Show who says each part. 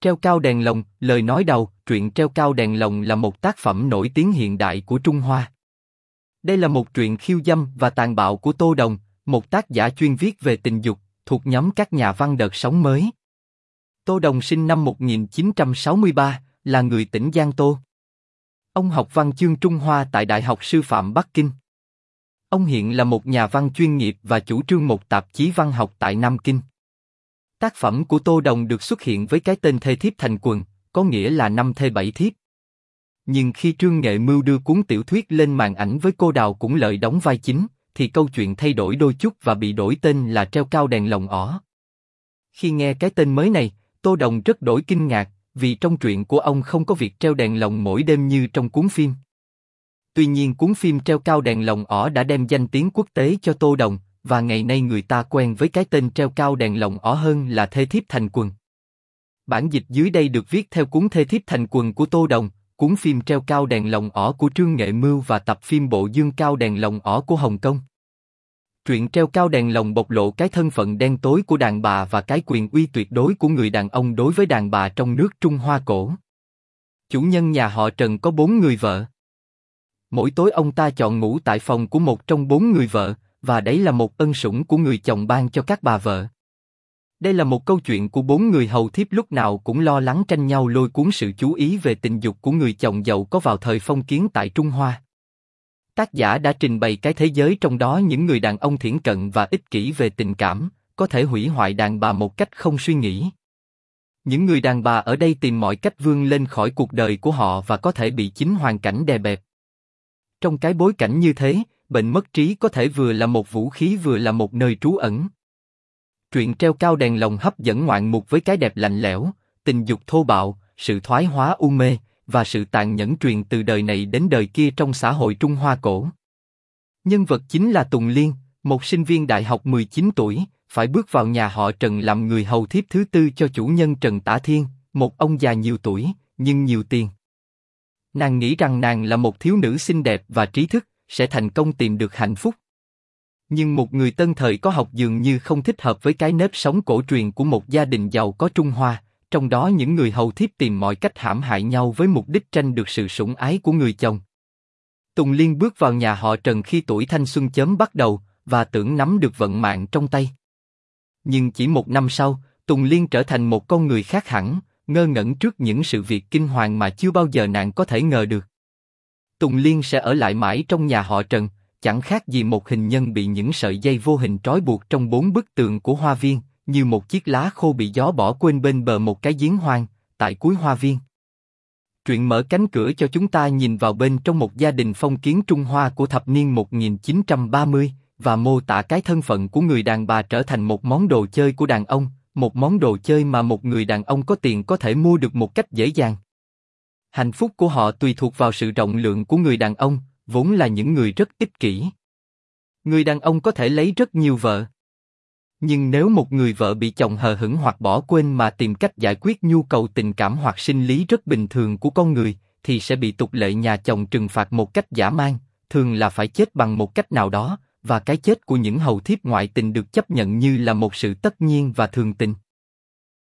Speaker 1: Treo cao đèn lồng, lời nói đầu, truyện Treo cao đèn lồng là một tác phẩm nổi tiếng hiện đại của Trung Hoa. Đây là một truyện khiêu dâm và tàn bạo của Tô Đồng, một tác giả chuyên viết về tình dục, thuộc nhóm các nhà văn đợt sóng mới. Tô Đồng sinh năm 1963, là người tỉnh Giang Tô. Ông học văn chương Trung Hoa tại Đại học Sư phạm Bắc Kinh. Ông hiện là một nhà văn chuyên nghiệp và chủ trương một tạp chí văn học tại Nam Kinh. Tác phẩm của Tô Đồng được xuất hiện với cái tên Thê thiếp thành quần, có nghĩa là 5 thê 7 thiếp. Nhưng khi Trương Nghệ Mưu đưa cuốn tiểu thuyết lên màn ảnh với cô Đào Cũng Lợi đóng vai chính, thì câu chuyện thay đổi đôi chút và bị đổi tên là Treo cao đèn lồng ỏ. Khi nghe cái tên mới này, Tô Đồng rất đổi kinh ngạc, vì trong truyện của ông không có việc treo đèn lồng mỗi đêm như trong cuốn phim. Tuy nhiên cuốn phim Treo cao đèn lồng ỏ đã đem danh tiếng quốc tế cho Tô Đồng, và ngày nay người ta quen với cái tên Treo cao đèn lồng ỏ hơn là Thê thiếp thành quần. Bản dịch dưới đây được viết theo cuốn Thê thiếp thành quần của Tô Đồng, cuốn phim Treo cao đèn lồng ỏ của Trương Nghệ Mưu và tập phim Bộ Dương cao đèn lồng ỏ của Hồng Kông. Truyện Treo cao đèn lồng bộc lộ cái thân phận đen tối của đàn bà và cái quyền uy tuyệt đối của người đàn ông đối với đàn bà trong nước Trung Hoa cổ. Chủ nhân nhà họ Trần có 4 người vợ. Mỗi tối ông ta chọn ngủ tại phòng của một trong 4 người vợ, và đấy là một ân sủng của người chồng ban cho các bà vợ. Đây là một câu chuyện của 4 người hầu thiếp lúc nào cũng lo lắng tranh nhau lôi cuốn sự chú ý về tình dục của người chồng giàu có vào thời phong kiến tại Trung Hoa. Tác giả đã trình bày cái thế giới trong đó những người đàn ông thiển cận và ích kỷ về tình cảm, có thể hủy hoại đàn bà một cách không suy nghĩ. Những người đàn bà ở đây tìm mọi cách vươn lên khỏi cuộc đời của họ và có thể bị chính hoàn cảnh đè bẹp. Trong cái bối cảnh như thế, bệnh mất trí có thể vừa là một vũ khí vừa là một nơi trú ẩn. Truyện Treo cao đèn lồng hấp dẫn ngoạn mục với cái đẹp lạnh lẽo, tình dục thô bạo, sự thoái hóa u mê, và sự tàn nhẫn truyền từ đời này đến đời kia trong xã hội Trung Hoa cổ. Nhân vật chính là Tùng Liên, một sinh viên đại học 19 tuổi, phải bước vào nhà họ Trần làm người hầu thiếp thứ tư cho chủ nhân Trần Tả Thiên, một ông già nhiều tuổi, nhưng nhiều tiền. Nàng nghĩ rằng nàng là một thiếu nữ xinh đẹp và trí thức, sẽ thành công tìm được hạnh phúc. Nhưng một người tân thời có học dường như không thích hợp với cái nếp sống cổ truyền của một gia đình giàu có Trung Hoa, trong đó những người hầu thiếp tìm mọi cách hãm hại nhau với mục đích tranh được sự sủng ái của người chồng. Tùng Liên bước vào nhà họ Trần khi tuổi thanh xuân chớm bắt đầu, và tưởng nắm được vận mạng trong tay. Nhưng chỉ 1 năm sau, Tùng Liên trở thành một con người khác hẳn, ngơ ngẩn trước những sự việc kinh hoàng mà chưa bao giờ nàng có thể ngờ được. Tùng Liên sẽ ở lại mãi trong nhà họ Trần, chẳng khác gì một hình nhân bị những sợi dây vô hình trói buộc trong 4 bức tường của hoa viên, như một chiếc lá khô bị gió bỏ quên bên bờ một cái giếng hoang, tại cuối hoa viên. Truyện mở cánh cửa cho chúng ta nhìn vào bên trong một gia đình phong kiến Trung Hoa của thập niên 1930, và mô tả cái thân phận của người đàn bà trở thành một món đồ chơi của đàn ông, một món đồ chơi mà một người đàn ông có tiền có thể mua được một cách dễ dàng. Hạnh phúc của họ tùy thuộc vào sự rộng lượng của người đàn ông, vốn là những người rất ích kỷ. Người đàn ông có thể lấy rất nhiều vợ. Nhưng nếu một người vợ bị chồng hờ hững hoặc bỏ quên mà tìm cách giải quyết nhu cầu tình cảm hoặc sinh lý rất bình thường của con người, thì sẽ bị tục lệ nhà chồng trừng phạt một cách dã man, thường là phải chết bằng một cách nào đó, và cái chết của những hầu thiếp ngoại tình được chấp nhận như là một sự tất nhiên và thường tình.